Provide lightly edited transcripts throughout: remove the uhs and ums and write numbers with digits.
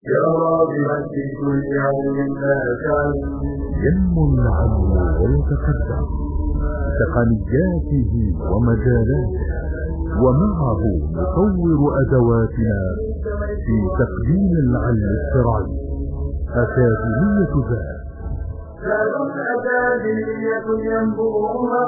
يا راغبا في كل علم نافع ينمو العلم ويتقدم بتقنياته ومجالاته، ومعه نطور أدواتنا في تقديم العلم الشرعي. أكاديمية زاد أكاديمية ينبوها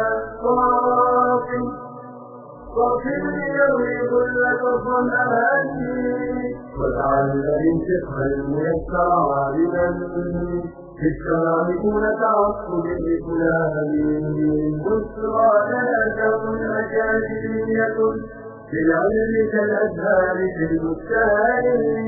صافي يروي كل الظمآن وتعلم الفقه الميسر عالما في الكلام دون تعصب لفلان. بشرى لنا أكاديمية في العلم كالأزهار في البستان.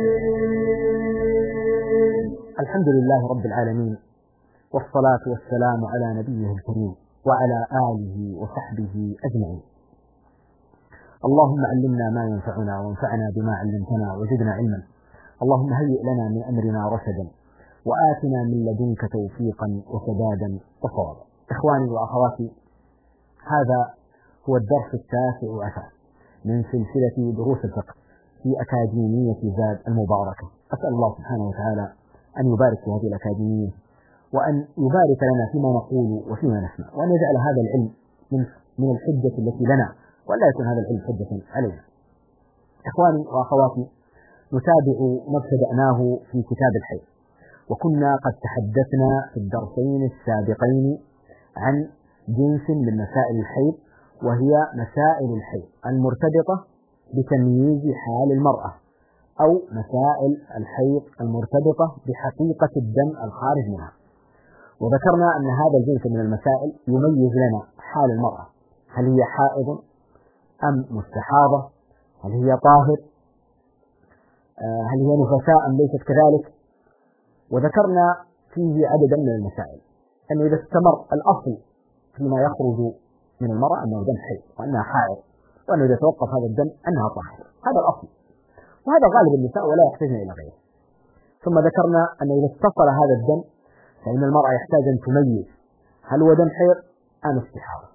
الحمد لله رب العالمين، والصلاة والسلام على نبيه الكريم وعلى آله وصحبه أجمعين. اللهم علمنا ما ينفعنا وانفعنا بما علمتنا وزدنا علما. اللهم هيئ لنا من أمرنا رشدا وآتنا من لدنك توفيقا وسدادا وصوابا. إخواني وأخواتي، هذا هو الدرس 19 من سلسلة دروس الفقه في أكاديمية زاد المباركة. أسأل الله سبحانه وتعالى أن يبارك في هذه الأكاديمية، وأن يبارك لنا فيما نقول وفيما نسمع، وأن يجعل هذا العلم من الحجة التي لنا، ولا يكون هذا العلم حجة علينا. إخواني وأخواتي، نتابع ما ابتدأناه في كتاب الحيض، وكنا قد تحدثنا في الدرسين السابقين عن جنس من مسائل الحيض، وهي مسائل الحيض المرتبطة بتمييز حال المرأة، أو مسائل الحيض المرتبطة بحقيقة الدم الخارج منها. وذكرنا أن هذا الجنس من المسائل يميز لنا حال المرأة، هل هي حائض أم مستحاضة، هل هي طاهر، هل هي نفساء أم ليست كذلك. وذكرنا فيه عددا من المسائل، أن إذا استمر الأصل فيما يخرج من المرأة أنه دم حيض وأنها حائض، وأنه إذا توقف هذا الدم أنها طاهر، هذا الأصل، وهذا غالب النساء ولا يحتاجن إلى غيره. ثم ذكرنا أن إذا اتصل هذا الدم فإن المرأة يحتاج أن تميز هل هو دم حيض أم استحاضة.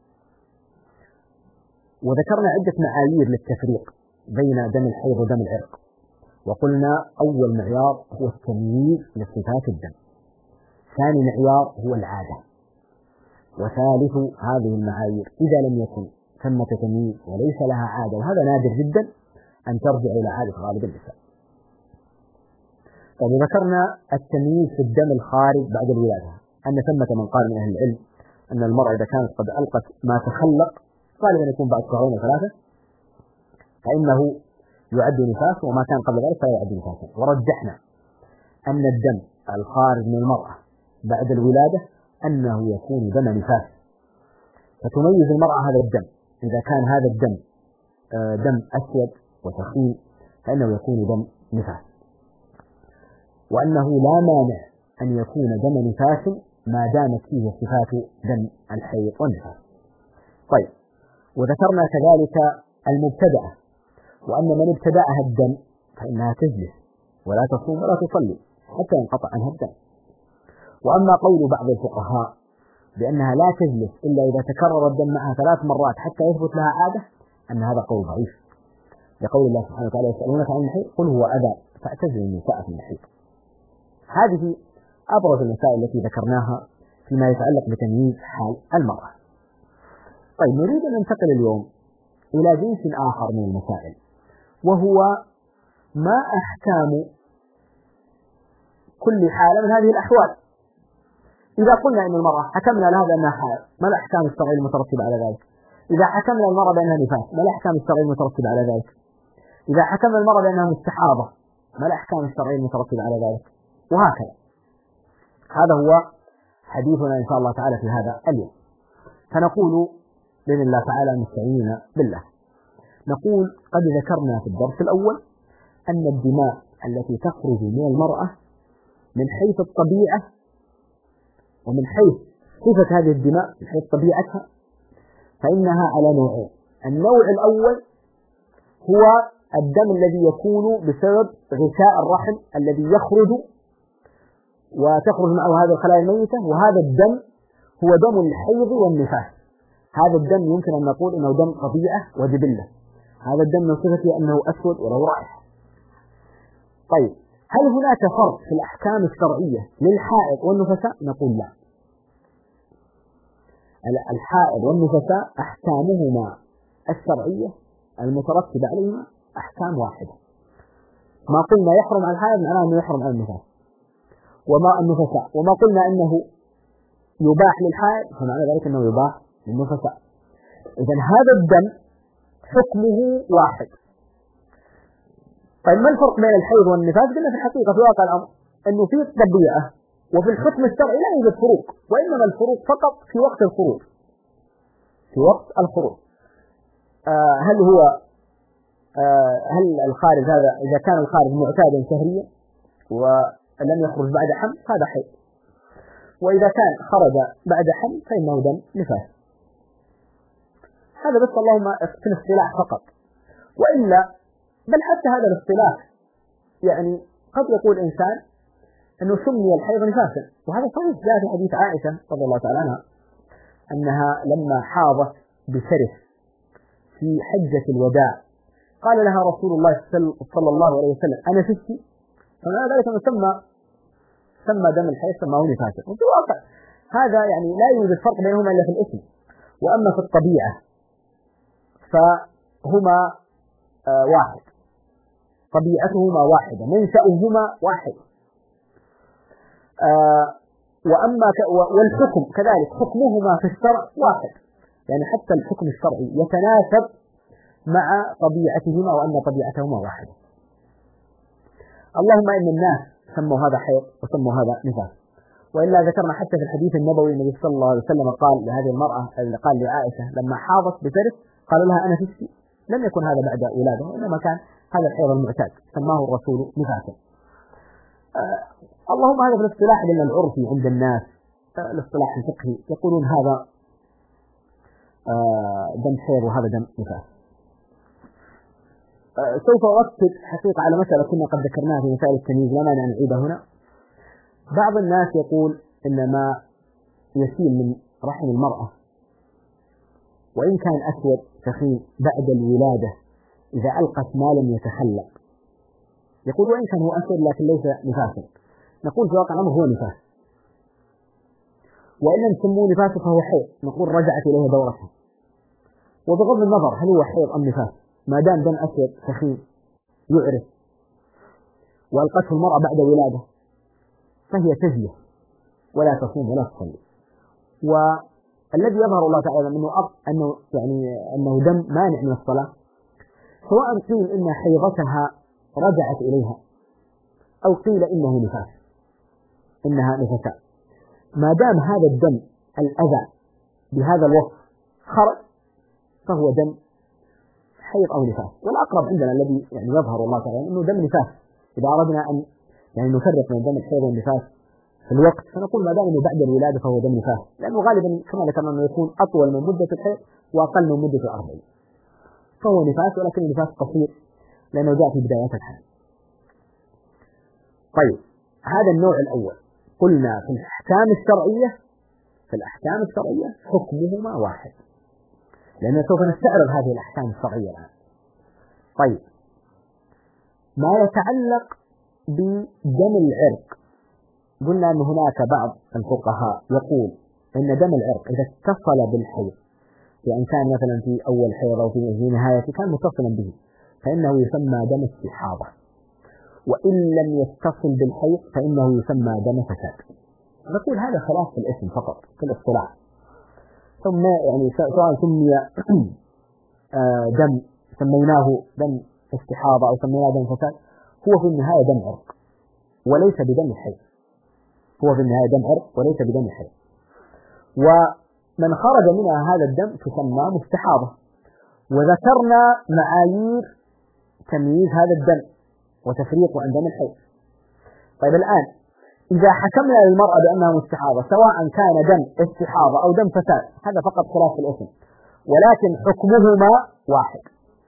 وذكرنا عدة معايير للتفريق بين دم الحيض ودم العرق، وقلنا أول معيار هو التمييز لصفات الدم، ثاني معيار هو العادة، وثالث هذه المعايير إذا لم يكن ثمة تمييز وليس لها عادة، وهذا نادر جدا، أن ترجع إلى عادة غالب النساء. وذكرنا التمييز في الدم الخارج بعد الولادة، أن ثمة من قال من أهل العلم أن المرأة إذا كانت قد ألقت ما تخلق غالبا يكون بعد شهرين وثلاثة فإنه يعد نفاس، وما كان قبل ذلك فلا يعد نفاسا. ورجحنا أن الدم الخارج من المرأة بعد الولادة أنه يكون دم نفاس، فتميز المرأة هذا الدم، إذا كان هذا الدم دم أسود وثقيل فإنه يكون دم نفاس، وأنه لا مانع أن يكون دم نفاس ما دامت فيه صفات دم الحيض والنفاس. طيب، وذكرنا كذلك المبتدأة، وأن من ابتدأها الدم فإنها تجلس ولا تصوم ولا تصلي حتى ينقطع عنها الدم. وأما قول بعض الفقهاء بأنها لا تجلس إلا إذا تكرر الدم معها 3 مرات حتى يثبت لها عادة، أن هذا قول ضعيف، لقول الله سبحانه وتعالى يسألونك عن المحيض قل هو أذى فاعتزلوا النساء في المحيض. هذه أبرز المسائل التي ذكرناها فيما يتعلق بتمييز حال المرأة. طيب، نريد أن ننتقل اليوم إلى جنس آخر من المسائل، وهو ما أحكام كل حالة من هذه الأحوال. إذا قلنا إن المرأة حكمنا لها بأنها حائض، ما الأحكام الشرعية المترتبة على ذلك؟ إذا حكمنا المرأة بأنها نفاس، ما الأحكام الشرعية المترتبة على ذلك؟ إذا حكمنا المرأة بأنها مستحاضة، ما الأحكام الشرعية المترتبة على ذلك؟ وهكذا. هذا هو حديثنا إن شاء الله تعالى في هذا اليوم. فنقول بإذن الله تعالى مستعينين بالله، نقول قد ذكرنا في الدرس الأول أن الدماء التي تخرج من المرأة من حيث الطبيعة ومن حيث صفة هذه الدماء من حيث طبيعتها فإنها على نوعين. النوع الأول هو الدم الذي يكون بسبب غشاء الرحم الذي يخرج وتخرج معه هذه الخلايا الميتة، وهذا الدم هو دم الحيض والنفاس. هذا الدم يمكن أن نقول إنه دم طبيعة وجبلة، هذا الدم من صفته أنه أسود وله رائحة. طيب هل هناك فرق في الأحكام الشرعية للحائض والنفساء؟ نقول لا. الحائض والنفساء أحكامهما الشرعية المترتبة عليهما أحكام واحدة. ما قلنا يحرم على الحائض معناه أنه يحرم على النفساء، وما قلنا أنه يباح للحائض فمعنى ذلك أنه يباح للنفساء. إذن هذا الدم حكمه واحد. طيب ما الفرق بين الحيض والنفاس؟ قلنا في الحقيقة في واقع الأمر أنه في الطبيعة وفي الحكم الشرعي لا يوجد فروق، وإنما الفروق فقط في وقت الخروج. في وقت الخروج هل الخارج هذا إذا كان الخارج معتادا شهريا ولم يخرج بعد حمل هذا حيض، وإذا كان خرج بعد حمل فإنه دم نفاس. هذا بس اللهم في الاصطلاح فقط، وإلا بل حتى هذا الاصطلاح يعني قد يقول إنسان أنه سمي الحيض نفاسا، وهذا صحيح. جاء في حديث عائشة رضي الله تعالى عنها أنها لما حاضت بشرف في حجة الوداع قال لها رسول الله صلى الله عليه وسلم أنا فستي، فمعنى ذلك أنه سمى دم الحيض سماه نفاسا. وفي الواقع هذا يعني لا يوجد فرق بينهما إلا في الاسم، وأما في الطبيعة فهما واحد، طبيعتهما واحدة، منشأهما واحد. والحكم كذلك حكمهما في الشرع واحد، يعني حتى الحكم الشرعي يتناسب مع طبيعتهما وأن طبيعتهما واحدة. اللهم إن الناس سموا هذا حيض وسموا هذا نفاس، وإلا ذكرنا حتى في الحديث النبوي النبي صلى الله عليه وسلم قال لهذه المرأة قال لعائشة لما حاضت بثلث قال لها أنا فستي، لم يكن هذا بعد ولادة، وإنما كان هذا الحيض المعتاد سماه الرسول نفاسا. اللهم هذا في الاصطلاح لأن العرفي عند الناس الاصطلاح الفقهي يقولون هذا دم حيض وهذا دم نفاس. سوف أؤكد حقيقة على مسألة كنا قد ذكرناها في مسائل التمييز لا مانع أن نعيدها هنا. بعض الناس يقول إن ما يسيل من رحم المرأة وإن كان أسود ثخين بعد الولادة إذا ألقت ما لم يتخلق، يقول وإن كان هو أسود لكن ليس نفاسا، نقول في واقع الأمر هو نفاس، وإن لم نسموه نفاسا فهو حيض، نقول رجعت إليه دورتها. وبغض النظر هل هو حيض أم نفاس ما دام دم أسود ثخين يعرف وألقته المرأة بعد ولادة فهي تزيه ولا تصوم ولا تصلي. والذي يظهر الله تعالى أنه دم مانع من الصلاة، سواء قيل إن حيضتها رجعت إليها أو قيل إنه نفاس إنها نفساء، ما دام هذا الدم الأذى بهذا الوصف خرج فهو دم حيض أو نفاس. والأقرب عندنا الذي يعني يظهر الله تعالى أنه دم نفاس. إذا أردنا أن يعني نفرق بين دم الحيض والنفاس في الوقت فنقول ما دام أنه بعد الولادة فهو دم نفاس، لأنه غالبا كما ذكرنا أنه يكون أطول من مدة الحيض وأقل من مدة 40، فهو نفاس ولكن نفاس قصير لأنه جاء في بدايات الحيض. طيب هذا النوع الأول قلنا في الأحكام الشرعية حكمهما واحد، لأننا سوف نستعرض هذه الأحكام الشرعية الآن. طيب ما يتعلق بدم العرق، قلنا أن هناك بعض الفقهاء يقول أن دم العرق إذا اتصل بالحيض يعني كان مثلا في أول حيض أو في نهايته كان متصلا به فإنه يسمى دم استحاضة، وإن لم يتصل بالحيض فإنه يسمى دم فساد. نقول هذا خلاف في الاسم فقط في الاصطلاح، ثم يعني سواء سمي دم سميناه دم استحاضة أو سميناه دم فساد هو في النهاية دم عرق وليس بدم الحيض، هو في النهاية دم عرق وليس بدم الحيض. ومن خرج منها هذا الدم تسمى مستحاضة، وذكرنا معايير تمييز هذا الدم وتفريقه عن دم الحيض. طيب الآن إذا حكمنا للمرأة بأنها مستحاضة سواء كان دم استحاضة أو دم فساد هذا فقط خلاف في الاسم، ولكن حكمهما واحد.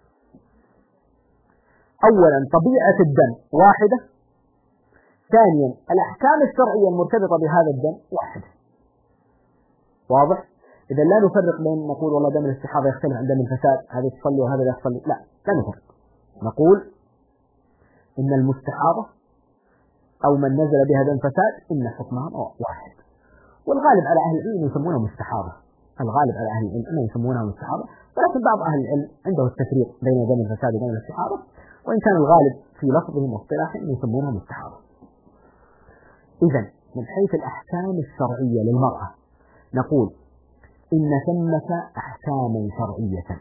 أولا طبيعة الدم واحدة، ثانيا الأحكام الشرعية المرتبطة بهذا الدم واحدة. واضح؟ إذا لا نفرق بين نقول والله دم الاستحاضة يختلف عن دم الفساد، هذا يصلي وهذا لا يصلي، لا نفرق. نقول إن المستحاضة أو من نزل بها دم فساد إن حكمها واحد. والغالب على أهل العلم يسمونها مستحاضة، الغالب على أهل العلم أنهم يسمونها مستحاضة، ولكن بعض أهل العلم عنده التفريق بين دم الفساد وبين الاستحاضة، وإن كان الغالب في لفظهم واصطلاحهم يسمونها مستحاضة. إذن من حيث الأحكام الشرعية للمرأة نقول إن ثمة أحكاما شرعية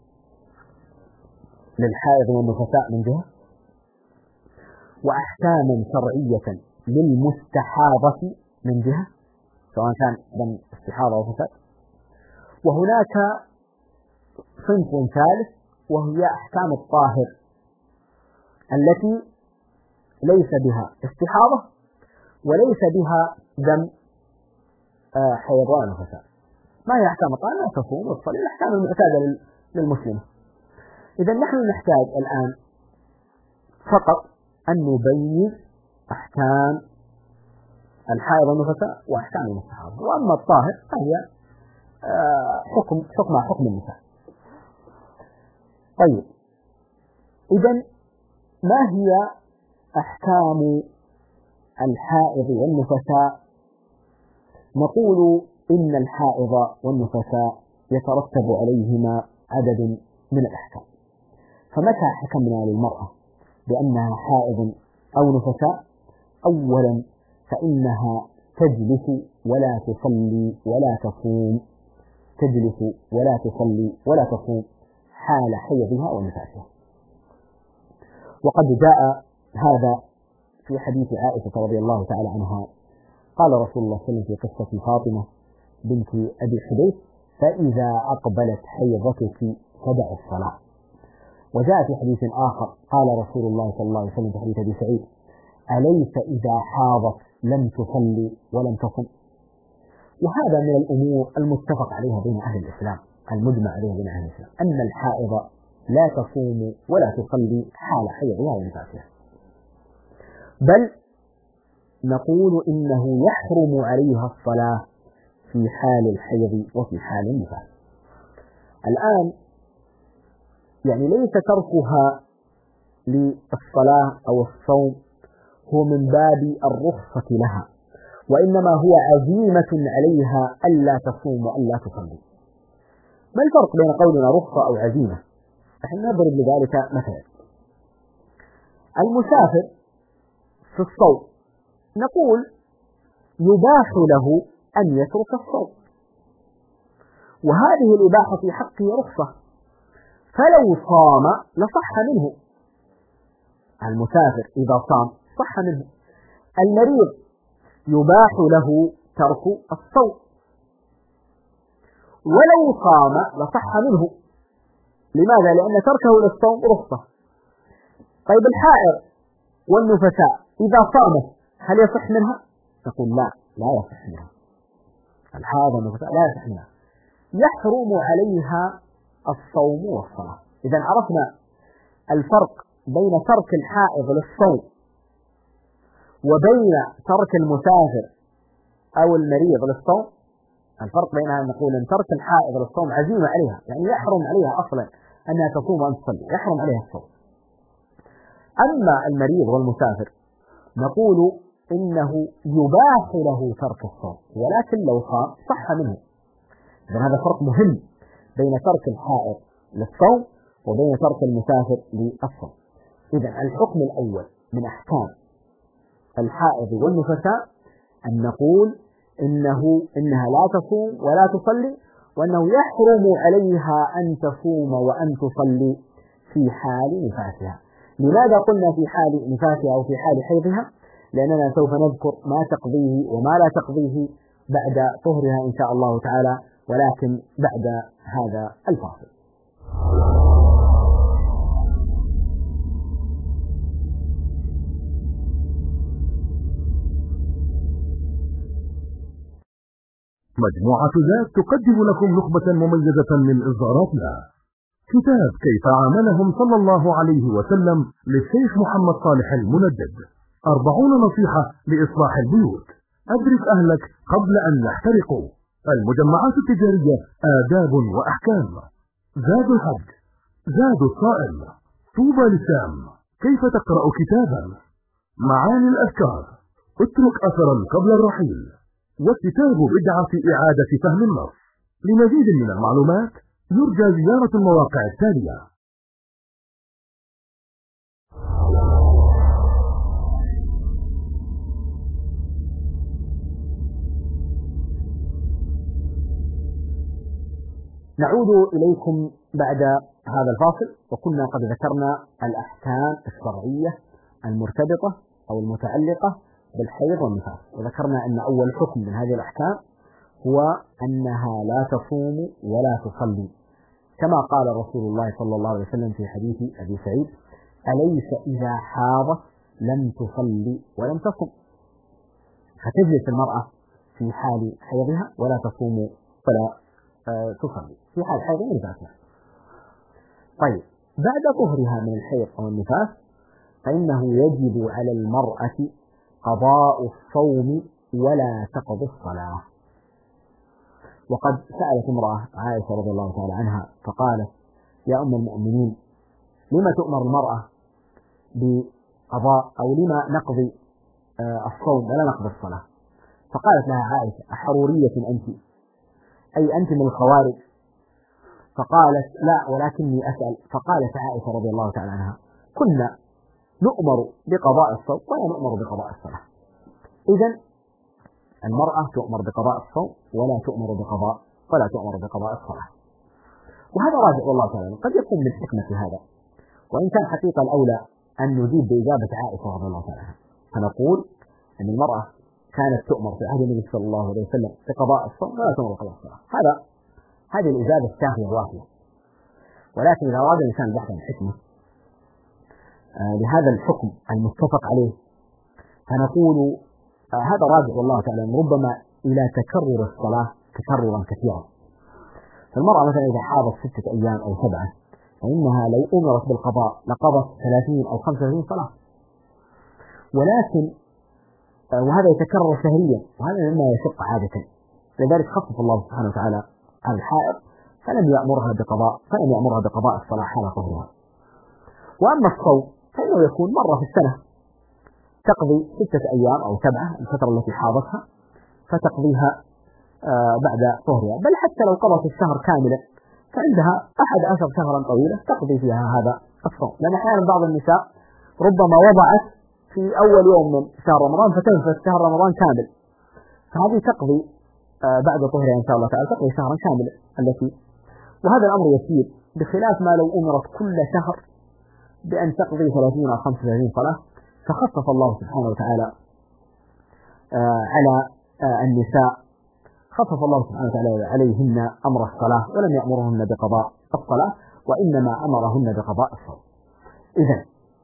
للحائض والنفساء من جهة، وأحكاما شرعية للمستحاضة من جهة، سواء كان دم استحاضة أو فساد. وهناك صنف ثالث وهي أحكام الطاهر التي ليس بها استحاضة وليس بها دم حيضان وفساد. ما هي أحكام الطاهر؟ لا تصوم وتصلي، الأحكام المعتادة للمسلمة. إذا نحن نحتاج الآن فقط أن نبين أحكام الحائض والنفساء وأحكام المستحاضة، وأما الطاهر فهي حكمها حكم النساء. طيب، إذا ما هي أحكام الحائض والنفساء؟ نقول إن الحائض والنفساء يترتب عليهما عدد من الأحكام. فمتى حكمنا للمرأة بأنها حائض أو نفساء؟ أولا فإنها تجلس ولا تصلي ولا تصوم، تجلس ولا تصلي ولا تصوم حال حيضها ونفاسها. وقد جاء هذا في حديث عائشة رضي الله تعالى عنها، قال رسول الله صلى الله عليه وسلم في قصة فاطمة بنت أبي حبيش: فإذا أقبلت حيضتك فدع الصلاة. وجاء في حديث آخر قال رسول الله صلى الله عليه وسلم في حديث أبي سعيد: أليس إذا حاضت لم تصلي ولم تصم؟ وهذا من الأمور المتفق عليها بين أهل الإسلام، المجمع عليها بين أهل الإسلام، أن الحائض لا تصوم ولا تصلي حال حيضها ونفاسها، بل نقول إنه يحرم عليها الصلاة في حال الحيض وفي حال النفاس. الآن يعني ليس تركها للصلاة أو الصوم هو من باب الرخصة لها، وإنما هو عزيمة عليها ألا تصوم وألا تصلي. ما الفرق بين قولنا رخصة أو عزيمة؟ نحن نضرب لذلك مثلا. المسافر في الصوم نقول يباح له أن يترك الصوم، وهذه الإباحة في حقه رخصة، فلو صام لصح منه. المسافر إذا صام صح منه. المريض يباح له ترك الصوم، ولو صام لصح منه. لماذا؟ لأن تركه للصوم رخصة. طيب الحائض والنفساء إذا صامت هل يصح منها؟ نقول لا يصح منها. الحائض والنفساء لا يصح منها، يحرم عليها الصوم والصلاة. إذا عرفنا الفرق بين ترك الحائض للصوم وبين ترك المسافر أو المريض للصوم. الفرق بينها أن نقول أن ترك الحائض للصوم عزيمة عليها، يعني يحرم عليها أصلا أنها تصوم وأن تصلي، يحرم عليها الصوم. أما المريض والمسافر نقول إنه يباح له ترك الصوم، ولكن لو صام صح منه. إذن هذا فرق مهم بين ترك الحائض للصوم وبين ترك المسافر للصوم. إذن الحكم الأول من أحكام الحائض والنفساء أن نقول إنها لا تصوم ولا تصلي، وأنه يحرم عليها أن تصوم وأن تصلي في حال نفاسها. لماذا قلنا في حال نفاسها أو في حال حيضها؟ لأننا سوف نذكر ما تقضيه وما لا تقضيه بعد طهرها إن شاء الله تعالى، ولكن بعد هذا الفاصل. مجموعة ذات تقدم لكم نخبة مميزة من إصداراتنا. كتاب كيف عاملهم صلى الله عليه وسلم للشيخ محمد صالح المندد، 40 نصيحة لإصلاح البيوت، أدرك أهلك قبل أن يحترقوا، المجمعات التجارية آداب وأحكام، زاد الحج، زاد الصائم، طوبى للسام، كيف تقرأ كتابا، معاني الأذكار، اترك أثرا قبل الرحيل، وكتاب بدعة في إعادة فهم النص. لمزيد من المعلومات يرجى زيارة المواقع التالية: نعود إليكم بعد هذا الفاصل، وكنا قد ذكرنا الأحكام الشرعية المرتبطة أو المتعلقة بالحيض والنفاس، وذكرنا أن أول حكم من هذه الأحكام هو أنها لا تصوم ولا تصلي، كما قال رسول الله صلى الله عليه وسلم في حديث أبي سعيد: أليس إذا حاضت لم تصلي ولم تصم؟ فتجلس المرأة في حال حيضها ولا تصوم ولا تصلي في حال حيض ونفاسها. طيب، بعد طهرها من الحيض أو النفاس فإنه يجب على المرأة قضاء الصوم ولا تقضي الصلاة. وقد سألت امرأة عائشة رضي الله تعالى عنها فقالت: يا أم المؤمنين، لما تؤمر المرأة بقضاء أو لما نقضي الصوم ولا نقضي الصلاة؟ فقالت لها عائشة: أحرورية أنت؟ أي أنت من الخوارج؟ فقالت: لا، ولكني أسأل. فقالت عائشة رضي الله تعالى عنها: كنا نؤمر بقضاء الصوم ولا نؤمر بقضاء الصلاة. إذن المرأة تؤمر بقضاء الصوم ولا تؤمر بقضاء الصلاة. وهذا راجع والله تعالى، قد يكون من حكمة هذا، وإن كان حقيقة الأولى أن نجيب بإجابة عائشة رضي الله تعالى عنها، فنقول أن المرأة كانت تؤمر في عهد النبي صلى الله عليه وسلم بقضاء الصوم ولا تؤمر بقضاء الصلاة. هذه الإجابة الشافية الوافية. ولكن إذا أراد الإنسان بحث عن حكمة لهذا الحكم المتفق عليه، فنقول هذا راجع والله تعالى ربما إلى تكرر الصلاة تكررا كثيرا. فالمرأة مثلا إذا حاضت 6 أيام أو 7 فإنها لو أمرت بالقضاء لقضت 30 أو 35 صلاة، ولكن وهذا يتكرر شهريا، وهذا مما يشق عادة. لذلك خفف الله سبحانه وتعالى على الحائض فلم يأمرها بقضاء الصلاة حال طهرها. وأما الصوم فإنه يكون مرة في السنة، تقضي 6 أيام أو 7 الفترة التي حاضتها فتقضيها بعد طهرها، بل حتى لو قضت الشهر كاملا فعندها 11 شهرا طويلة تقضي فيها هذا الصوم. لأن أحيانا بعض النساء ربما وضعت في أول يوم من شهر رمضان فتنفذ شهر رمضان كامل، فهذه تقضي بعد طهرها إن شاء الله تعالى تقضي شهرا كاملا وهذا الأمر يسير، بخلاف ما لو أمرت كل شهر بأن تقضي 30 أو 35 صلاة. فخفف الله سبحانه وتعالى على النساء، خفف الله سبحانه وتعالى عليهن أمر الصلاة ولم يأمرهن بقضاء الصلاة، وإنما أمرهن بقضاء الصوم. إذن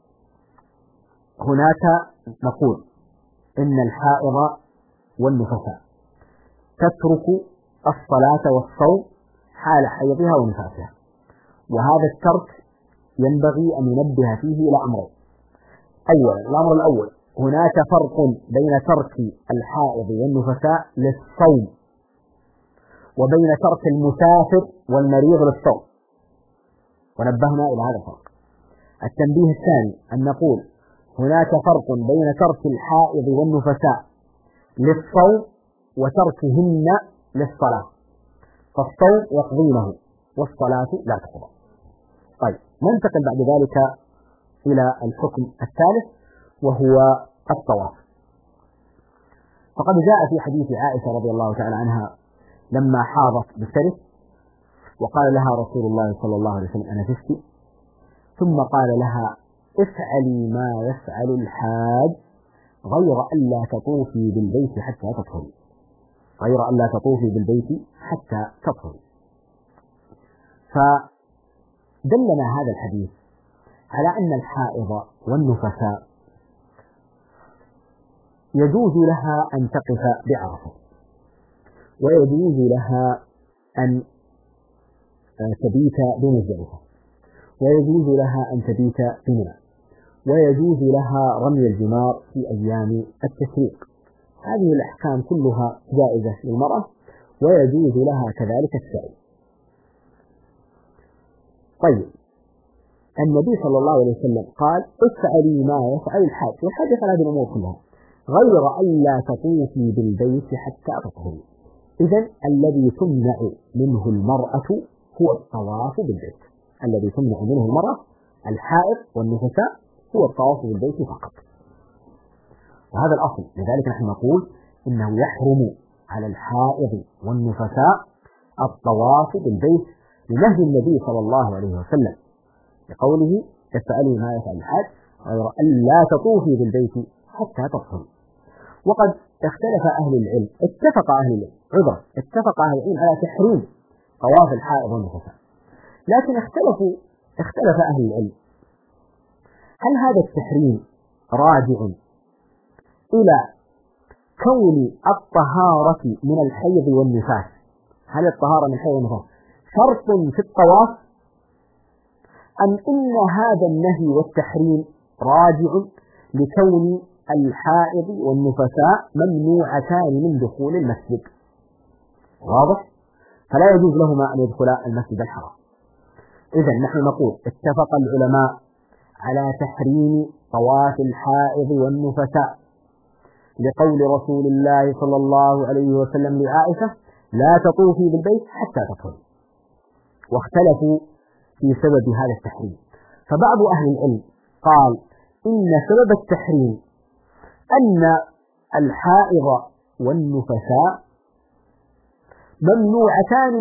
هناك نقول إن الحائض والنفساء تترك الصلاة والصوم حال حيضها ونفاسها، وهذا الترك ينبغي أن ينبه فيه إلى أمرين. أولا، الأمر الأول، هناك فرق بين ترك الحائض والنفساء للصوم وبين ترك المسافر والمريض للصوم، ونبهنا إلى هذا الفرق. التنبيه الثاني أن نقول هناك فرق بين ترك الحائض والنفساء للصوم وتركهن للصلاة، فالصوم يقضينه والصلاة لا تقضى. طيب، ننتقل بعد ذلك إلى الحكم الثالث وهو الطواف. فقد جاء في حديث عائشة رضي الله تعالى عنها لما حاضت بالثلث وقال لها رسول الله صلى الله عليه وسلم: أنا نفستي، ثم قال لها: افعلي ما يفعل الحاج غير ألا تطوفي بالبيت حتى تطهري، فدلنا هذا الحديث على أن الحائض والنفساء يجوز لها أن تقف بعرفة، ويجوز لها أن تبيت بمزدلفة، ويجوز لها أن تبيت بمنى، ويجوز لها رمي الجمار في أيام التشريق. هذه الأحكام كلها جائزة للمرأة، ويجوز لها كذلك السعي. طيب، النبي صلى الله عليه وسلم قال افعلي ما يفعل الحاج، والحاج يفعل هذه الأمور كلها غير أن لا تطوفي بالبيت حتى تطهري. إذن الذي تمنع منه المرأة هو الطواف بالبيت، الذي تمنع منه المرأة الحائض والنفساء هو الطواف بالبيت فقط، وهذا الأصل. لذلك نحن نقول إنه يحرم على الحائض والنفساء الطواف بالبيت لنهي النبي صلى الله عليه وسلم لقوله افعلي ما يفعل الحاج غير أن لا تطوفي بالبيت حتى تطهري. وقد اختلف أهل العلم، اتفق أهل العلم على تحريم طواف الحائض والنفساء، لكن اختلف أهل العلم هل هذا التحريم راجع إلى كون الطهارة من الحيض والنفاس، هل الطهارة من الحيض والنفاس شرط في الطواف، أم إن هذا النهي والتحريم راجع لكون الحائض والنفساء ممنوعتان من دخول المسجد؟ واضح؟ فلا يجوز لهما أن يدخلا المسجد الحرام. إذن نحن نقول اتفق العلماء على تحريم طواف الحائض والنفساء لقول رسول الله صلى الله عليه وسلم لعائشة لا تطوفي بالبيت حتى تطهري، واختلفوا في سبب هذا التحريم. فبعض أهل العلم قال إن سبب التحريم أن الحائض والنفساء ممنوعتان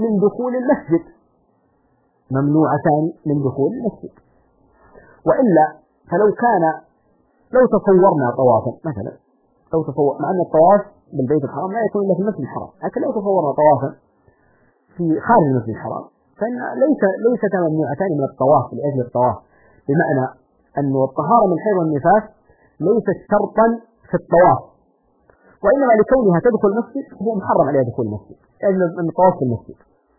من دخول المسجد، وإلا فلو تصورنا طوافا مثلا، مع أن الطواف بالبيت الحرام لا يكون إلا في المسجد الحرام، لكن لو تصورنا طوافا في خارج المسجد الحرام فإن ليست ممنوعتان من الطواف لأجل الطواف، بمعنى أن الطهارة من الحيض والنفاس ليست شرطا في الطواف، وإنما لكونها تدخل المسجد هو محرم عليها دخول المسجد لأجل أن الطواف في المسجد.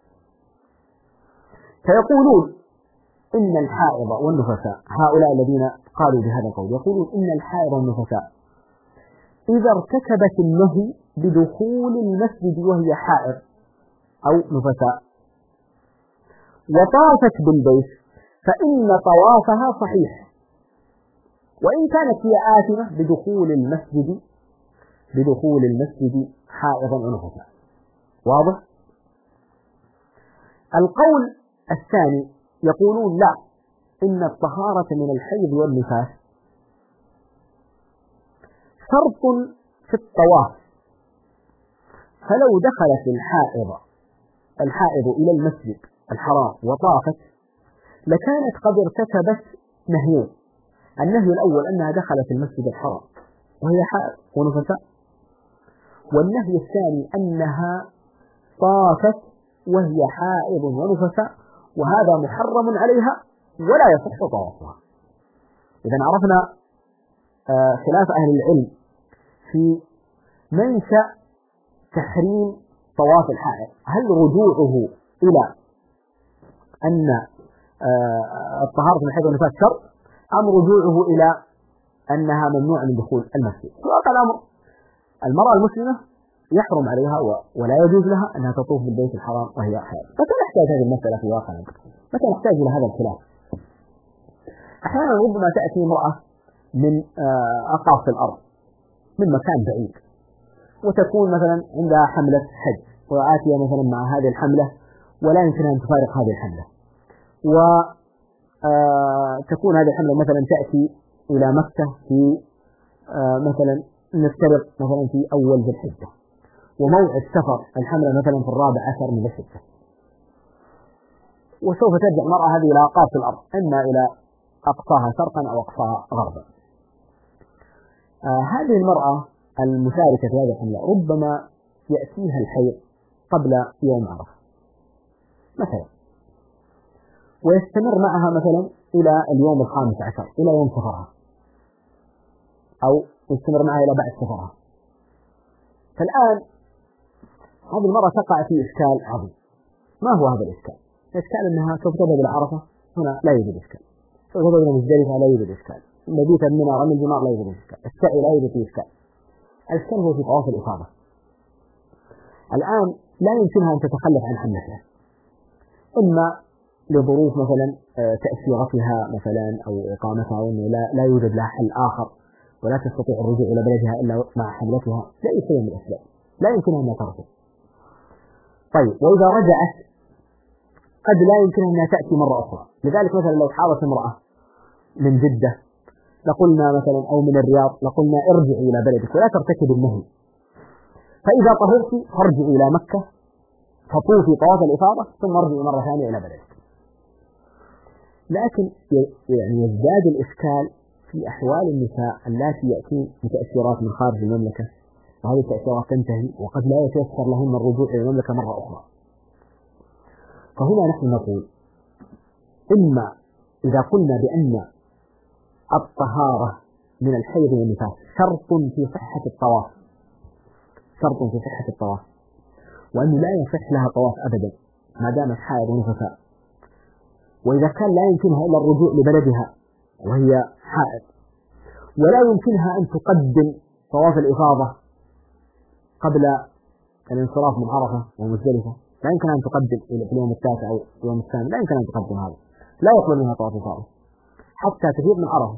فيقولون إن الحائض والنفساء، هؤلاء الذين قالوا بهذا القول يقولون إن الحائض والنفساء إذا ارتكبت النهي بدخول المسجد وهي حائض أو نفساء وطافت بالبيت فإن طوافها صحيح، وإن كانت هي آثمة بدخول المسجد حائضا ونفساء. واضح؟ القول الثاني يقولون لا، إن الطهارة من الحيض والنفاس شرط في الطواف، فلو دخلت الحائض إلى المسجد الحرام وطافت لكانت قد ارتكبت نهيين، النهي الأول أنها دخلت المسجد الحرام وهي حائض ونفساء، والنهي الثاني أنها طافت وهي حائض ونفساء، وهذا محرم عليها ولا يصح طوافها. إذا عرفنا خلاف أهل العلم في منشأ تحريم طواف الحائض، هل رجوعه إلى أن الطهارة من الحيض والنفاس شرط، أم رجوعه إلى أنها ممنوعة من دخول المسجد؟ وقع الأمر المرأة المسلمة يحرم عليها ولا يجوز لها أنها تطوف بالبيت الحرام وهي حائض. متى نحتاج هذه المسألة في واقع؟ متى نحتاج إلى هذا الخلاف؟ أحيانا ربما تأتي امرأة من أقاصي الأرض من مكان بعيد، وتكون مثلا عندها حملة حج وآتية مثلا مع هذه الحملة ولا يمكنها أن تفارق هذه الحملة، وتكون هذه الحملة مثلا تأتي إلى مكة في مثلا نفترض مثلا في أول ذي الحجة، وموعد سفر الحملة مثلا في 14 من ذي الحجة، وسوف ترجع المرأة هذه إلى أقاصي الأرض، إما إلى أقصاها شرقا أو أقصاها غربا. هذه المرأة المشاركة في هذه الحملة ربما يأتيها الحيض قبل يوم عرفة مثلا، ويستمر معها مثلا إلى اليوم 15 إلى يوم سفرها، أو يستمر معها إلى بعد سفرها. فالآن هذه المرأة تقع في إشكال عظيم. ما هو هذا الإشكال؟ الإشكال أنها سوف تذهب إلى عرفة، هنا لا يوجد إشكال، سوف تذهب إلى مزدلفة لا يوجد إشكال، المبيت من رمي الجمار لا يوجد إشكال، السعي لا يوجد فيه إشكال. الإشكال هو في طواف الإفاضة. الآن لا يمكنها أن تتخلف عن حملتها، إما لظروف مثلا تأشيرتها مثلا أو إقامتها، وأنه لا يوجد لها حل آخر ولا تستطيع الرجوع إلى بلدها إلا مع حملتها، لا شيء من الأسباب لا يمكنها أن ترجع. طيب وإذا رجعت قد لا يمكنها أنها تأتي مرة أخرى. لذلك مثلا لو حاضت امرأة من جدة لقلنا مثلا أو من الرياض لقلنا ارجعي إلى بلدك ولا ترتكب النهي، فإذا طهرت فارجعي إلى مكة فطوفي طواف الإفاضة ثم ارجعي مرة ثانية إلى بلدك. لكن يعني يزداد الإشكال في أحوال النساء اللاتي يأتين بتأشيرات من خارج المملكة، وهذه التأشيرات تنتهي وقد لا يتيسر لهن الرجوع إلى المملكة مرة أخرى. فهنا نحن نقول إما إذا قلنا بأن الطهارة من الحيض والنفاس شرط في صحة الطواف، شرط في صحة الطواف، وأنه لا يصح لها طواف أبدا ما دامت حائض ونفساء، وإذا كان لا يمكنها إلا الرجوع لبلدها وهي حائض، ولا يمكنها أن تقدم طواف الإفاضة قبل الانصراف من عرفة ومزدلفة، لا يمكنها أن تقدم في اليوم التاسع أو اليوم الثامن، لا يمكنها أن تقدم هذا، لا يقبل منها طواف الإفاضة حتى تفيض من عرفة.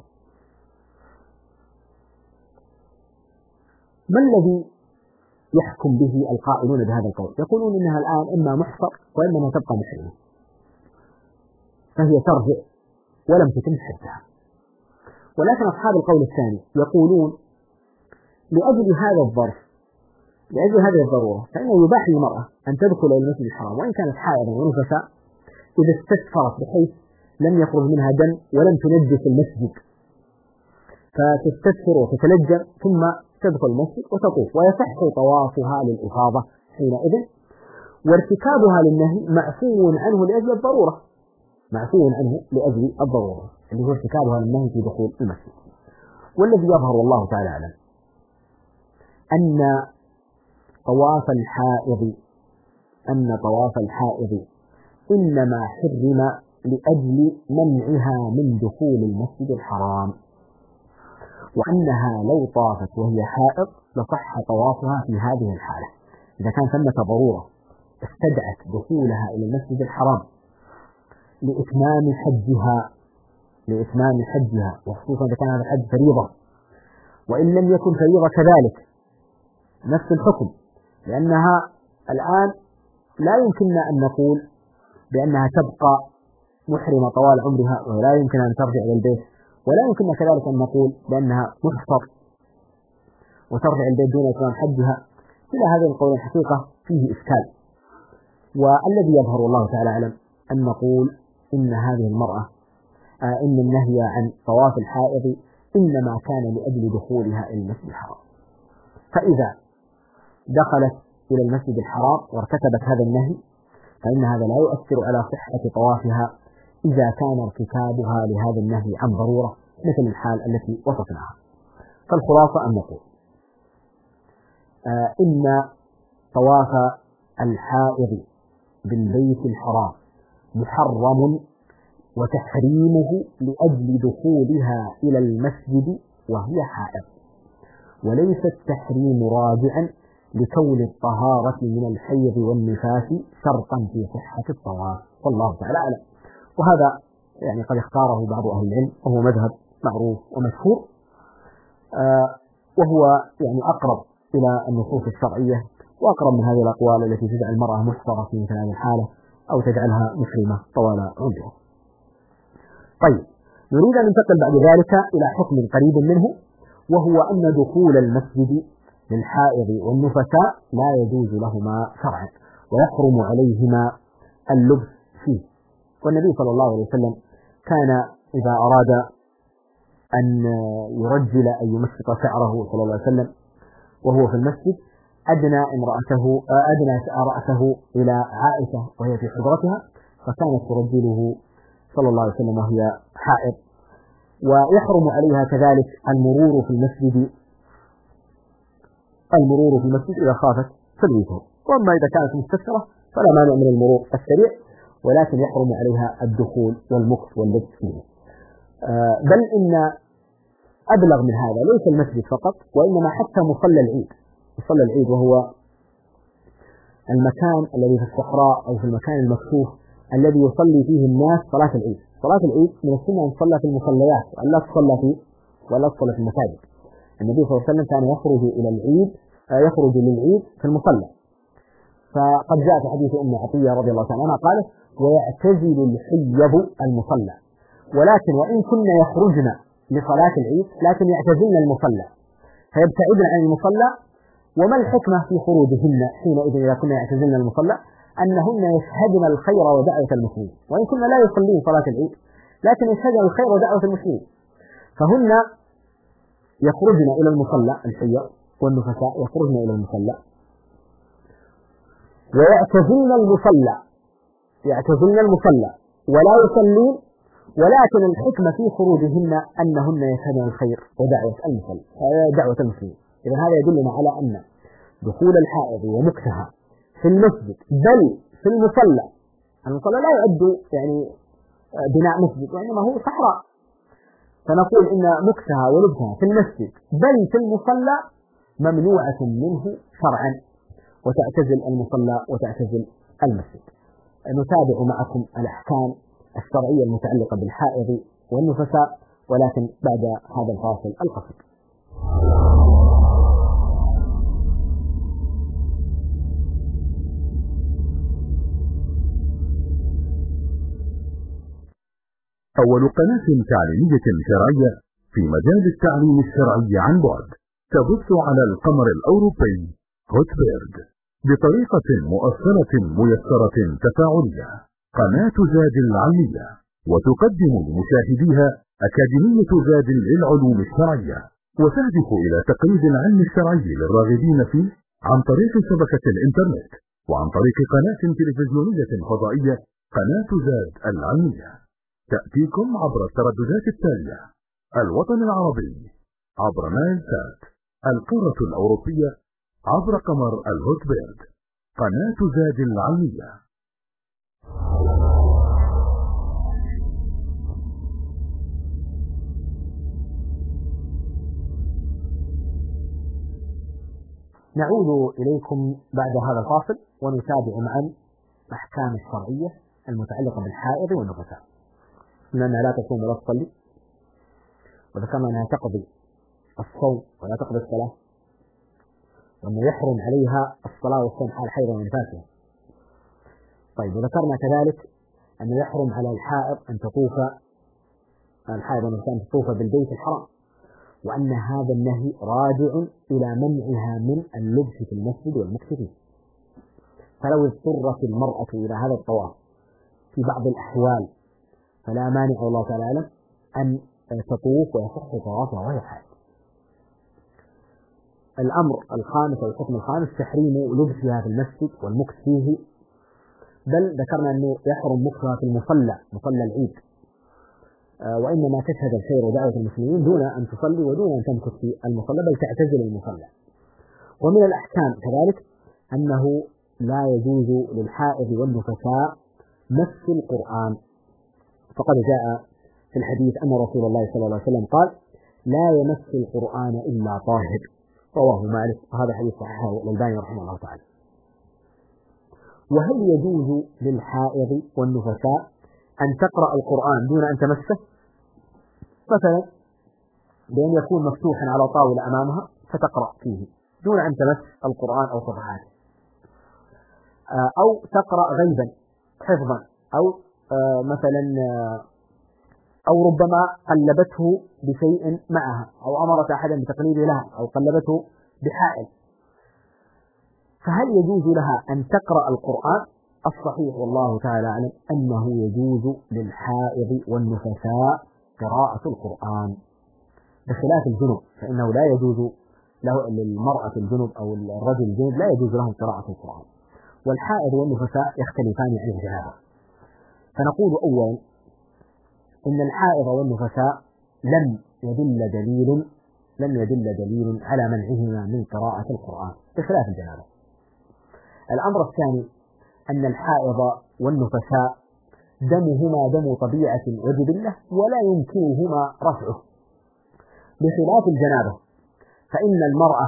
ما الذي يحكم به القائلون بهذا القول؟ يقولون إنها الآن إما محصر وإنما تبقى محرمة، فهي ترجع ولم تتم حجها. ولكن أصحاب القول الثاني يقولون لأجل هذا الظرف، لأجل هذه الضرورة، فإنه يباح للمرأة أن تدخل إلى المسجد الحرام وإن كانت حائضا ونفساء إذا استسفرت بحيث لم يخرج منها دم ولم تنجس المسجد، فتستسفر وتتلجم ثم تدخل المسجد وتطوف، ويصح طوافها للإفاضة حينئذ، وارتكابها للنهي معفو عنه لأجل الضرورة، معفو عنه لأجل الضرورة اللي هو ارتكابها للنهي في دخول المسجد. والذي يظهر والله تعالى أعلم أن طواف الحائض إنما حرم لأجل منعها من دخول المسجد الحرام، وأنها لو طافت وهي حائض لصح طوافها في هذه الحالة إذا كان ثمة ضرورة استدعت دخولها إلى المسجد الحرام لإتمام حجها، وخصوصا إذا كان هذا الحج فريضة، وإن لم يكن فريضة كذلك نفس الحكم، لأنها الآن لا يمكننا أن نقول بأنها تبقى محرمة طوال عمرها ولا يمكن أن ترجع إلى البيت، ولا يمكننا كذلك أن نقول بأنها محصر وترجع البيت دون إتمام حجها. كلا هذه القول الحقيقة فيه إشكال، والذي يظهر والله تعالى أعلم أن نقول إن هذه المرأة إن النهي عن طواف الحائض إنما كان لأجل دخولها إلى المسجد الحرام، فإذا دخلت إلى المسجد الحرام وارتكبت هذا النهي فإن هذا لا يؤثر على صحة طوافها إذا كان ارتكابها لهذا النهي عن ضرورة مثل الحال التي وصفناها. فالخلاصة أن نقول إن طواف الحائض بالبيت الحرام محرم، وتحريمه لأجل دخولها إلى المسجد وهي حائض، وليس التحريم راجعا لكون الطهارة من الحيض والنفاس شرطا في صحة الطواف، والله تعالى أعلم. وهذا يعني قد اختاره بعض أهل العلم وهو مذهب معروف ومشهور، وهو يعني أقرب إلى النصوص الشرعية وأقرب من هذه الأقوال التي تجعل المرأة محصرة في مثل هذه الحالة أو تجعلها محرمة طوال عمرها. طيب نريد أن ننتقل بعد ذلك إلى حكم قريب منه، وهو أن دخول المسجد للحائض والنفساء لا يجوز لهما شرعا ويحرم عليهما اللبس فيه. والنبي صلى الله عليه وسلم كان إذا أراد أن يرجل أن يمسك شعره صلى الله عليه وسلم وهو في المسجد أدنى رأسه إلى عائشة وهي في حجرتها، فكانت ترجله صلى الله عليه وسلم وهي حائض. ويحرم عليها كذلك المرور في المسجد إذا خافت تلويثه، وأما إذا كانت مستكثرة فلا مانع من المرور السريع، ولكن يحرم عليها الدخول والمكث واللبس فيه. بل إن أبلغ من هذا ليس المسجد فقط، وإنما حتى مصلى العيد وهو المكان الذي في الصحراء أو في المكان المكشوف الذي يصلي فيه الناس صلاة العيد. صلاة العيد من السنة أن تصلى في المصليات وألا تصلى في المساجد. النبي صلى الله عليه وسلم كان يخرج للعيد في المصلى. فقد جاء في حديث أم عطية رضي الله عنها قالت: ويعتزل الحيض المصلى، ولكن وإن كنا يخرجن لصلاة العيد لكن يعتزلن المصلى فيبتعدن عن المصلى. وما الحكمة في خروجهن حينئذ إذا كنا يعتزلن المصلى؟ أنهن يشهدن الخير ودعوة المسلمين، وإن كنا لا يصلين صلاة العيد لكن يشهدن الخير ودعوة المسلمين. فهن يخرجن إلى المصلى، الحيض والنفساء يخرجن إلى المصلى ويعتزلن المصلى ولا يصلين، ولكن الحكمة في خروجهن أنهن يشهدن الخير ودعوة المسلمين. إذن هذا يدلنا على أن دخول الحائض ومكثها في المسجد بل في المصلى لا يعد يعني بناء مسجد، وإنما هو صحراء، فنقول إن مكثها ولبسها في المسجد بل في المصلى ممنوعة منه شرعا، وتعتزل المصلى وتعتزل المسجد. نتابع معكم الأحكام الشرعية المتعلقة بالحائض والنفساء، ولكن بعد هذا الفاصل القصير. أول قناة تعليمية شرعية في مجال التعليم الشرعي عن بعد تبث على القمر الأوروبي غوتبيرغ بطريقة مؤثرة ميسرة تفاعلية، قناة زاد العلمية، وتقدم لمشاهديها أكاديمية زاد للعلوم الشرعية، وتهدف إلى تقريب العلم الشرعي للراغبين فيه عن طريق شبكة الإنترنت وعن طريق قناة تلفزيونية فضائية قناة زاد العلمية. تأتيكم عبر الترددات التالية: الوطن العربي عبر نايل سات، القارة الأوروبية عبر قمر الغوتبيرغ، قناة زاد العلمية. نعود إليكم بعد هذا الفاصل ونتابع معا الأحكام الشرعية المتعلقة بالحائض والنفساء. قلنا أنها لا تصوم ولا تصلي، وذكرنا أنها تقضي الصوم ولا تقضي الصلاة، وأنه يحرم عليها الصلاة والصوم حال حيض ونفاسها. طيب، وذكرنا كذلك أنه يحرم على الحائض أن تطوف بالبيت الحرام، وأن هذا النهي راجع إلى منعها من اللبس في المسجد والمكث فيه. فلو اضطرت المرأة إلى هذا الطواف في بعض الأحوال فلا مانع والله تعالى أعلم أن تطوف ويصح طوافها وهي حائض. الأمر الخامس أو الحكم الخامس تحريم لبسها في المسجد والمكث فيه، بل ذكرنا أنه يحرم مكثها في مصلى العيد، وإنما تشهد الخير ودعوة المسلمين دون أن تصلي ودون أن تمكث في المصلى، بل تعتزل المصلى. ومن الأحكام كذلك أنه لا يجوز للحائض والنفساء مس القرآن، فقد جاء في الحديث أن رسول الله صلى الله عليه وسلم قال: لا يمس القرآن إلا طاهر، رواه مالك، وهذا حديث صححه الألباني رحمه الله تعالى. وهل يجوز للحائض والنفساء أن تقرأ القرآن دون أن تمسه؟ مثلا بأن يكون مفتوحا على طاولة أمامها فتقرأ فيه دون أن تمس القرآن أو صفحاته، أو تقرأ غيبا حفظا، أو مثلا أو ربما قلبته بشيء معها، أو أمرت أحدا بتقليده لها، أو قلبته بحائل. فهل يجوز لها أن تقرأ القرآن؟ الصحيح والله تعالى أعلم أنه يجوز للحائض والنفساء قراءة القرآن، بخلاف الجنب، فإنه لا يجوز له للمرأة الجنب أو الرجل الجنب لا يجوز لهم قراءة القرآن، والحائض والنفساء يختلفان عن الجنابة. فنقول أولا إن الحائض والنفساء لم يدل دليل على منعهما من قراءة القرآن بخلاف الجنابة. الأمر الثاني أن الحائض والنفساء دمهما دم طبيعة وجبلة ولا يمكنهما رفعه، بخلاف الجنابة، فإن المرأة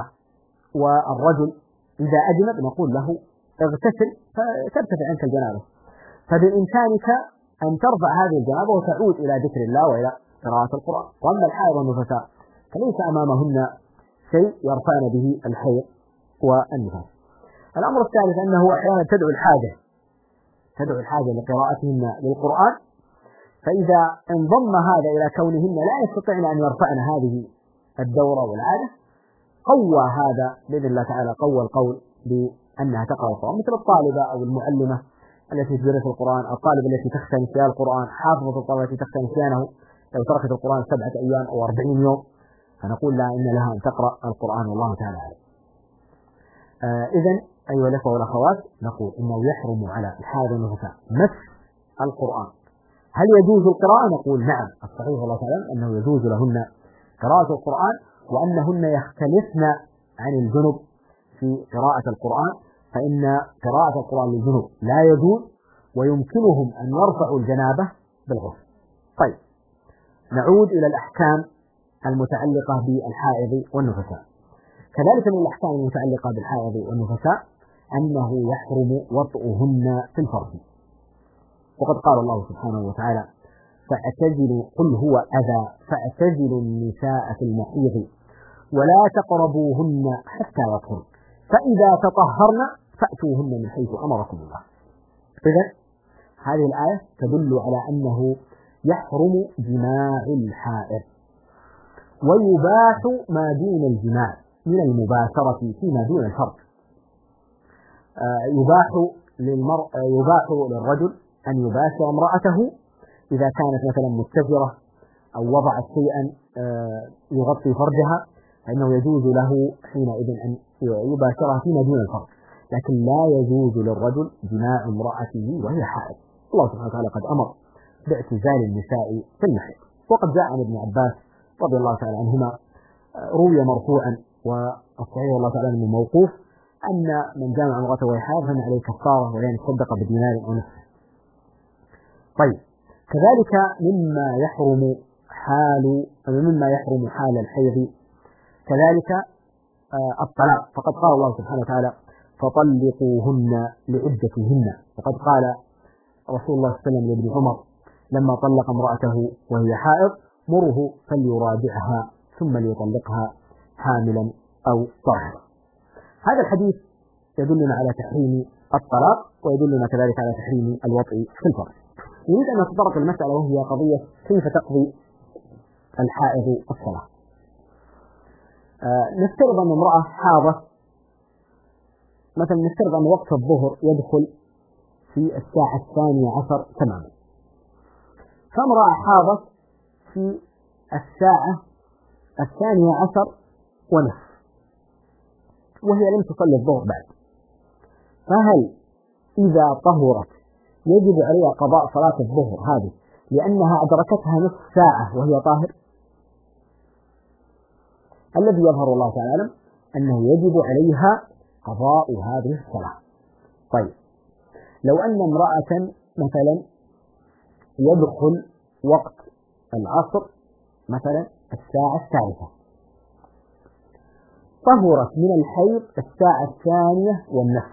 والرجل إذا أجنب نقول له اغتسل فترتفع عنك الجنابة، فبإمكانك أن ترفع هذه الجنابة وتعود إلى ذكر الله وإلى قراءة القرآن. وأما الحائض والنفساء فليس أمامهن شيء يرفعن به الحيض والنفاس. الأمر الثالث أنه أحيانا تدعو الحاجة لقراءتهن للقرآن، فإذا انضم هذا إلى كونهن لا يستطيعن أن يرفعن هذه الدورة والعادة، قوى هذا بإذن الله تعالى، قوى القول بأنها تقرأ القرآن، مثل الطالبة أو المعلمة التي تدرس القرآن، الطالبة التي تخشى نسيان القرآن، حافظة الطالبة التي تخشى نسيانه لو تركت القرآن 7 أيام أو 40 يوم، فنقول لا، إن لها أن تقرأ القرآن والله تعالى أعلم. إذن أيها الأخوة والأخوات، نقول إنه يحرم على الحائض والنفساء مس القرآن. هل يجوز القراءة؟ نقول نعم، الصحيح والله تعالى أنه يجوز لهن قراءة القرآن، وأنهن يختلفن عن الجنب في قراءة القرآن، فإن قراءة القرآن للجنب لا يجوز، ويمكنهم أن يرفعوا الجنابة بالغسل. طيب، نعود إلى الأحكام المتعلقة بالحائض والنفساء. كذلك من الأحكام المتعلقة بالحائض والنفساء أنه يحرم وطئهن في الفرج، وقد قال الله سبحانه وتعالى: قل هو أذى فاعتزلوا النساء في المحيض ولا تقربوهن حتى يطهرن فإذا تطهرن فأتوهن من حيث أمركم الله. إذن هذه الآية تدل على أنه يحرم جماع الحائض، ويباح ما دون الجماع من المباشرة فيما دون الفرج. يباح للرجل أن يباشر امرأته إذا كانت مثلا متجرة أو وضعت شيئا يغطي فرجها، فإنه يجوز له حينئذ أن يباشرها فيما دون الفرج، لكن لا يجوز للرجل جماع امرأته وهي حائض. الله سبحانه وتعالى قد أمر باعتزال النساء في المحيض. وقد جاء عن ابن عباس رضي الله تعالى عنهما، روي مرفوعا والصحيح الله تعالى أنه موقوف، أن من جامع امرأته وهي حائض فإن عليه كفارة ولا يتصدق بدينار أو نصف. طيب، كذلك مما يحرم حال الحيض كذلك الطلاق، فقد قال الله سبحانه وتعالى: فطلقوهن لعدتهن. وقد قال رسول الله صلى الله عليه وسلم لابن عمر لما طلق امرأته وهي حائض: مره فليراجعها ثم ليطلقها حاملا أو طاهرا. هذا الحديث يدلنا على تحريم الطلاق، ويدلنا كذلك على تحريم الوطء في الفرج. نريد أن نتطرق المسألة، وهي قضية كيف تقضي الحائض الصلاة. نفترض أن امرأة حاضت، مثلا نفترض أن وقت الظهر يدخل في 12:10 تماما، فامرأة حاضت في 12:10 وهي لم تصلي الظهر بعد، فهل إذا طهرت يجب عليها قضاء صلاة الظهر هذه لأنها أدركتها نصف ساعة وهي طاهر؟ الذي يظهر الله تعالى أعلم أنه يجب عليها قضاء هذه الصلاة. طيب، لو أن امرأة مثلا يدخل وقت العصر مثلا 3:00، طهرت من الحيض 2:30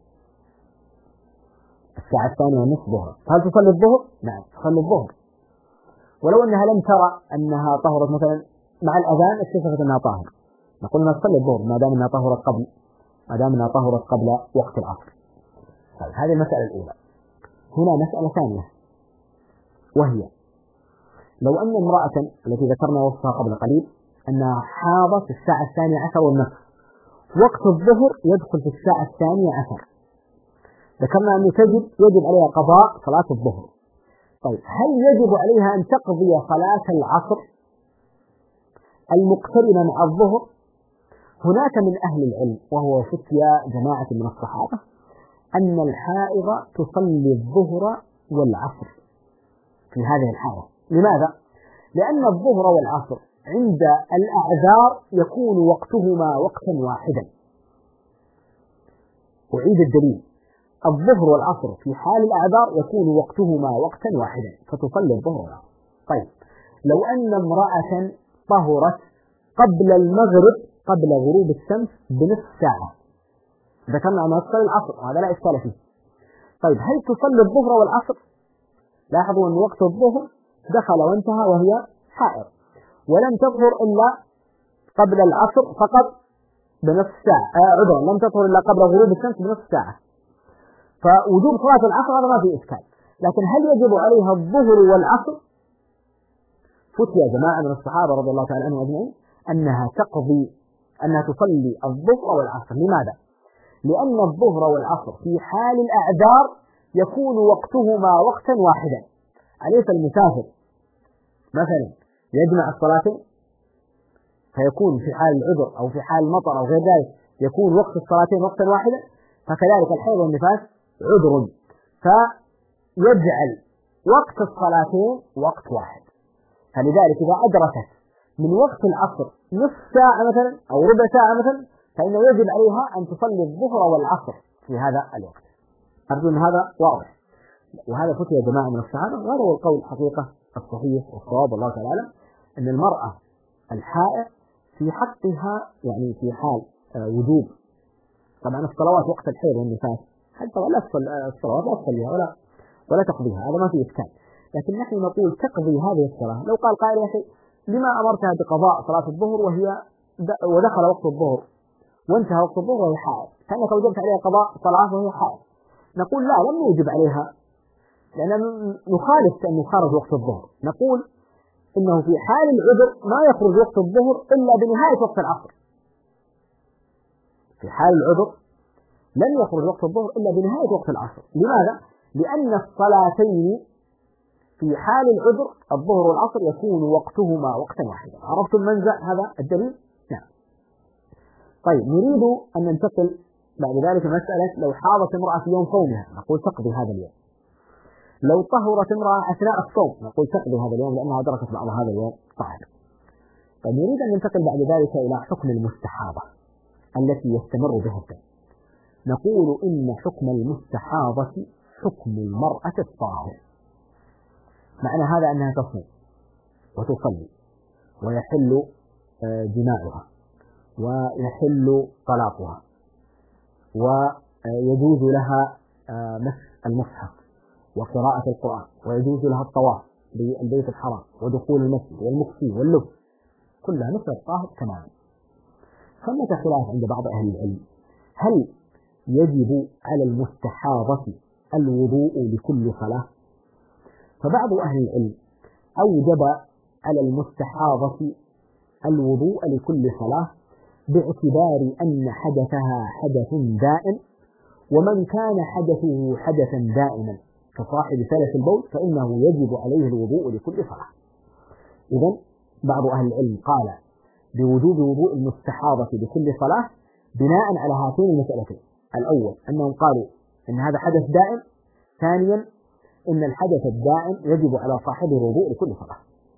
ظهرا، هل تصلي الظهر؟ نعم، تصلي الظهر. ولو أنها لم ترى أنها طهرت مثلا مع الأذان اكتشفت أنها طاهرة، نقول أنها تصلي الظهر ما دام أنها طهرت قبل وقت العصر. طيب، هذه المسألة الأولى. هنا مسألة ثانية، وهي لو أن امرأة التي ذكرنا وصفها قبل قليل أنها حاضت 12:30 وقت الظهر يدخل في 12:00، ذكرنا أنه يجب عليها قضاء صلاة الظهر. طيب، هل يجب عليها أن تقضي صلاة العصر المقترنة مع الظهر؟ هناك من أهل العلم، وهو فتيا جماعة من الصحابة، أن الحائض تصلي الظهر والعصر في هذه الحالة. لماذا؟ لأن الظهر والعصر عند الأعذار يكون وقتهما وقتا واحدا. أعيد الدليل: الظهر والعصر في حال الأعذار يكون وقتهما وقتا واحدا، فتصلي الظهر والعصر. طيب، لو أن امرأة طهرت قبل المغرب، قبل غروب الشمس بنصف ساعة، ذكرنا أنها تصلي العصر، هذا لا إشكال فيه. طيب هل تصلي الظهر والعصر؟ لاحظوا أن وقت الظهر دخل وانتهى وهي حائض، ولم تظهر إلا قبل العصر فقط بنصف ساعة، عذرا لم تظهر إلا قبل غروب الشمس بنصف ساعة، فوجوب صلاة العصر هذا ما في إشكال. لكن هل يجب عليها الظهر والعصر؟ فتي يا جماعة من الصحابة رضي الله تعالى عنهم أجمعين أنها تصلي الظهر والعصر. لماذا؟ لأن الظهر والعصر في حال الأعذار يكون وقتهما وقتا واحدا. أليس المسافر مثلا يجمع الصلاتين فيكون في حال العذر أو في حال المطر أو غير ذلك يكون وقت الصلاتين وقتا واحدا، فكذلك الحيض والنفاس عذر فيجعل وقت الصلاتين وقت واحد. فلذلك إذا أدركت من وقت العصر نصف ساعة مثلا أو ربع ساعة مثلا فإنه يجب عليها أن تصلي الظهر والعصر في هذا الوقت. أرجو أن هذا واضح. وهذا فتي يا جماعة من الصحابة، وهذا هو القول الحقيقة الصحيح والصواب والله تعالى أعلم، أن المرأة الحائض في حقها يعني في حال وجوب طبعا الصلوات وقت الحيض والنفاس حتى لا الصلوات لا تصليها ولا تقضيها، هذا ما فيه إشكال. لكن نحن نقول تقضي هذه الصلاة. لو قال قائل يا أخي لما أمرتها بقضاء صلاة الظهر ودخل وقت الظهر وانتهى وقت الظهر وهي حائض، كأنك وجبت عليها قضاء صلاة وهي حائض. نقول لا، لم يوجب عليها، لأننا نخالف أن خرج وقت الظهر. نقول إنه في حال العذر ما يخرج وقت الظهر إلا بنهاية وقت العصر. في حال العذر لن يخرج وقت الظهر إلا بنهاية وقت العصر. لماذا؟ لأن الصلاتين في حال العذر الظهر والعصر يكون وقتهما وقتا واحدا. عرفتم منزع هذا الدليل؟ نعم. طيب نريد أن ننتقل بعد ذلك مسألة لو حاضت امرأة في يوم صومها نقول تقضي هذا اليوم. لو طهرت امرأة أثناء الصوم نقول تقضي هذا اليوم لأنها أدركت بعض هذا اليوم طاهر. طيب نريد أن ننتقل بعد ذلك إلى حكم المستحاضة التي يستمر بها الدم. نقول إن حكم المستحاضة حكم المرأة الطاهر. معنى هذا أنها تصوم وتصلي ويحل جماعها ويحل طلاقها ويجوز لها مس المصحف وقراءة القرآن ويجوز لها الطواف بالبيت الحرام ودخول المسجد والمكسي واللبس، كلها مثل الطاهر تماما. ثمة خلاف عند بعض أهل العلم هل يجب على المستحاضة الوضوء لكل صلاة؟ فبعض أهل العلم أوجب على المستحاضة الوضوء لكل صلاة باعتبار أن حدثها حدث دائم، ومن كان حدثه حدثا دائما كصاحب سلس البول فإنه يجب عليه الوضوء لكل صلاة. إذن بعض أهل العلم قال بوجوب وضوء المستحاضة لكل صلاة بناء على هاتين المسألتين. الأول أنهم قالوا أن هذا حدث دائم، ثانيا إن الحدث الدائم يجب على صاحبه الوضوء لكل صلاة.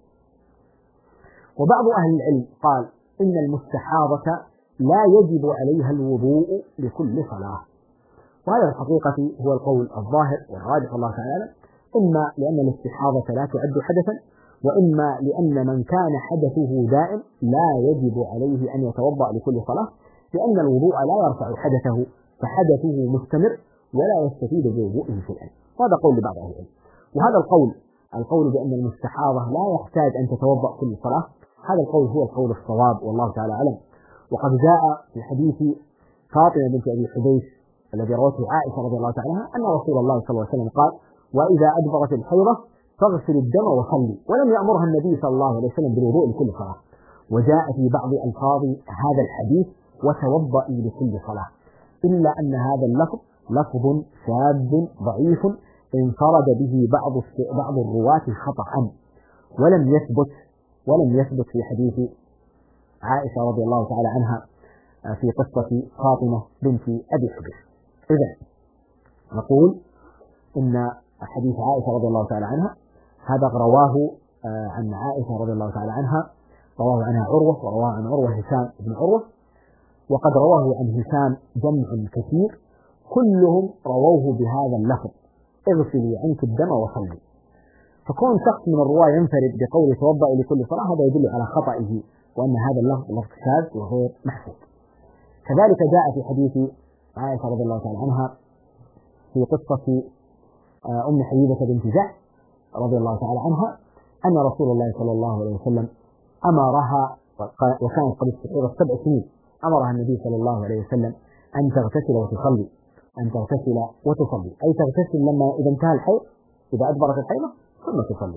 وبعض أهل العلم قال إن المستحاضة لا يجب عليها الوضوء لكل صلاة، وهذا الحقيقة هو القول الظاهر والراجح والله تعالى، إما لأن الاستحاضة لا تعد حدثا، وإما لأن من كان حدثه دائم لا يجب عليه أن يتوضأ لكل صلاة، لأن الوضوء لا يرفع حدثه فحدثه مستمر ولا يستفيد بوضوءه شيئا. هذا قول لبعض أهل العلم. وهذا القول بأن المستحاضة لا يحتاج أن تتوضأ كل صلاة، هذا القول هو القول الصواب والله تعالى أعلم. وقد جاء في حديث فاطمة بنت أبي حبيش الذي روته عائشة رضي الله تعالى عنها أن رسول الله صلى الله عليه وسلم قال: وإذا أدبرت الحيضة فاغسل الدم وصلي، ولم يأمرها النبي صلى الله عليه وسلم بالوضوء لكل صلاة. وجاء في بعض ألفاظ هذا الحديث وتوضئي لكل صلاة، إلا أن هذا اللفظ لفظ شاذ ضعيف انفرد به بعض الرواة خطأ، ولم يثبت في حديث عائشة رضي الله تعالى عنها في قصة فاطمة بنت أبي حبيش. إذن نقول إن حديث عائشة رضي الله تعالى عنها هذا رواه عن عائشة رضي الله تعالى عنها، رواه عنها عروة، ورواه عن عروة هشام بن عروة، وقد رواه عن هشام جمع كثير كلهم رووه بهذا اللفظ: اغسلي عنك الدم وصلي. فكون شخص من الرواة ينفرد بقول توضأ لكل صلاة هذا يدل على خطئه، وأن هذا اللفظ لفظ شاذ وغير محفوظ. كذلك جاء في حديث عائشة رضي الله تعالى عنها في قصة أم حبيبة بنت جحش رضي الله تعالى عنها أن رسول الله صلى الله عليه وسلم أمرها، وكانت قد استحيضت 7 سنين، أمرها النبي صلى الله عليه وسلم أن تغتسل وتصلي، أن تغتسل وتصلي، أي تغتسل لما إذا انتهى الحيض، إذا أدبرت الحيضة ثم تصلي.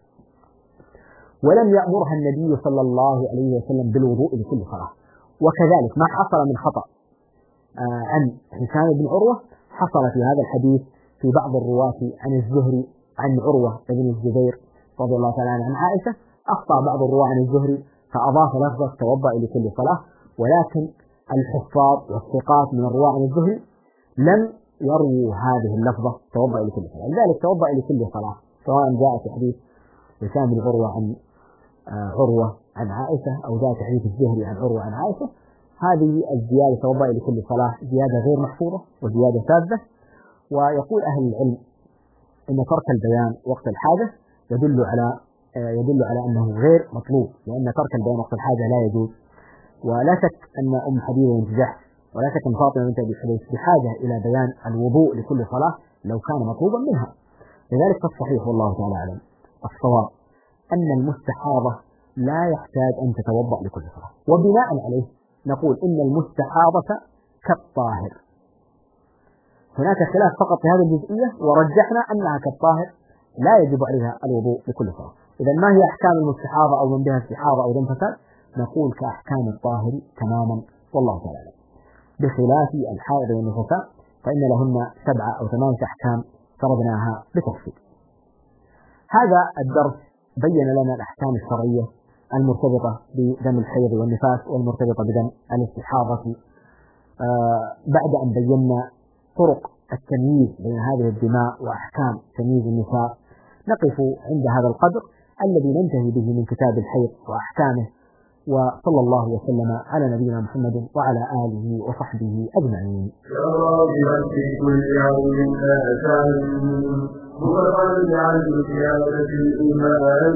ولم يأمرها النبي صلى الله عليه وسلم بالوضوء لكل صلاة. وكذلك ما حصل من خطأ عن هشام بن عروة حصل في هذا الحديث في بعض الرواة عن الزهري عن عروة بن الزبير رضي الله تعالى عنه عن عائشة، أخطأ بعض الرواة عن الزهري فأضاف لفظة توضأ لكل صلاة، ولكن الحفاظ والثقات من الرواة عن الزهري لم يرووا هذه اللفظة توضأ لكل صلاة. لذلك توضأ لكل صلاة سواء جاء في حديث هشام بن عروة عن عروة عن عائشة أو جاء في حديث الزهري عن عروة عن عائشة، هذه الزيادة توضأ لكل صلاة زيادة غير محفوظة وزيادة شاذة. ويقول أهل العلم أن ترك البيان وقت الحاجة يدل على أنه غير مطلوب، لأن ترك البيان وقت الحاجة لا يجوز. ولا شك أن أم حبيبة بنت جحش ولا شك أن فاطمة بنت أبي حبيش بحاجة إلى بيان الوضوء لكل صلاة لو كان مطلوبا منها. لذلك فالصحيح والله تعالى أعلم الصواب أن المستحاضة لا يحتاج أن تتوضأ لكل صلاة، وبناء عليه نقول إن المستحاضة كالطاهر. هناك خلاف فقط في هذه الجزئية، ورجحنا أنها كالطاهر لا يجب عليها الوضوء لكل صلاة. إذا ما هي أحكام المستحاضة أو من بها استحاضة أو دم فساد؟ نقول كأحكام الطاهر تماما والله تعالى، بخلاف الحائض والنفساء فإن لهن 7 أو 8 أحكام فرضناها بتفصيل. هذا الدرس بين لنا الأحكام الشرعية المرتبطة بدم الحيض والنفاس والمرتبطة بدم الاستحاضة. بعد أن بينا طرق التمييز بين هذه الدماء وأحكام تمييز النساء، نقف عند هذا القدر الذي ننتهي به من كتاب الحيض وأحكامه، وصلى الله وسلم على نبينا محمد وعلى آله وصحبه أجمعين. يا راغبا في كل يوم آثام متطلعا لزيادة الإيمان،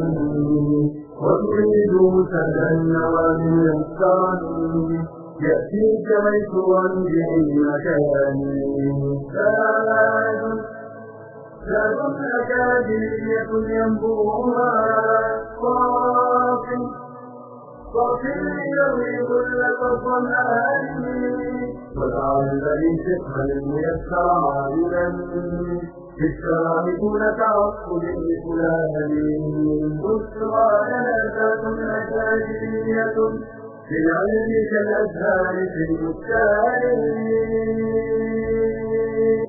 وتريد سهلا النوام يسرا يأتيك ميسورا بأي مكان. زاد أكاديمية ينبوها صافي يروي ظلة الظمآن، وتعلم فقها ميسرا عالما في الشرع دون تعصب لفلان. بشرى لنا ذات أكاديمية في العلم كالأزهار في البستان.